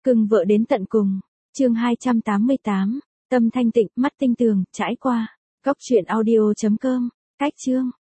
Cưng vợ đến tận cùng. Chương 288. Tâm thanh tịnh, mắt tinh tường, trải qua. Góc truyện audio.com. Cách chương.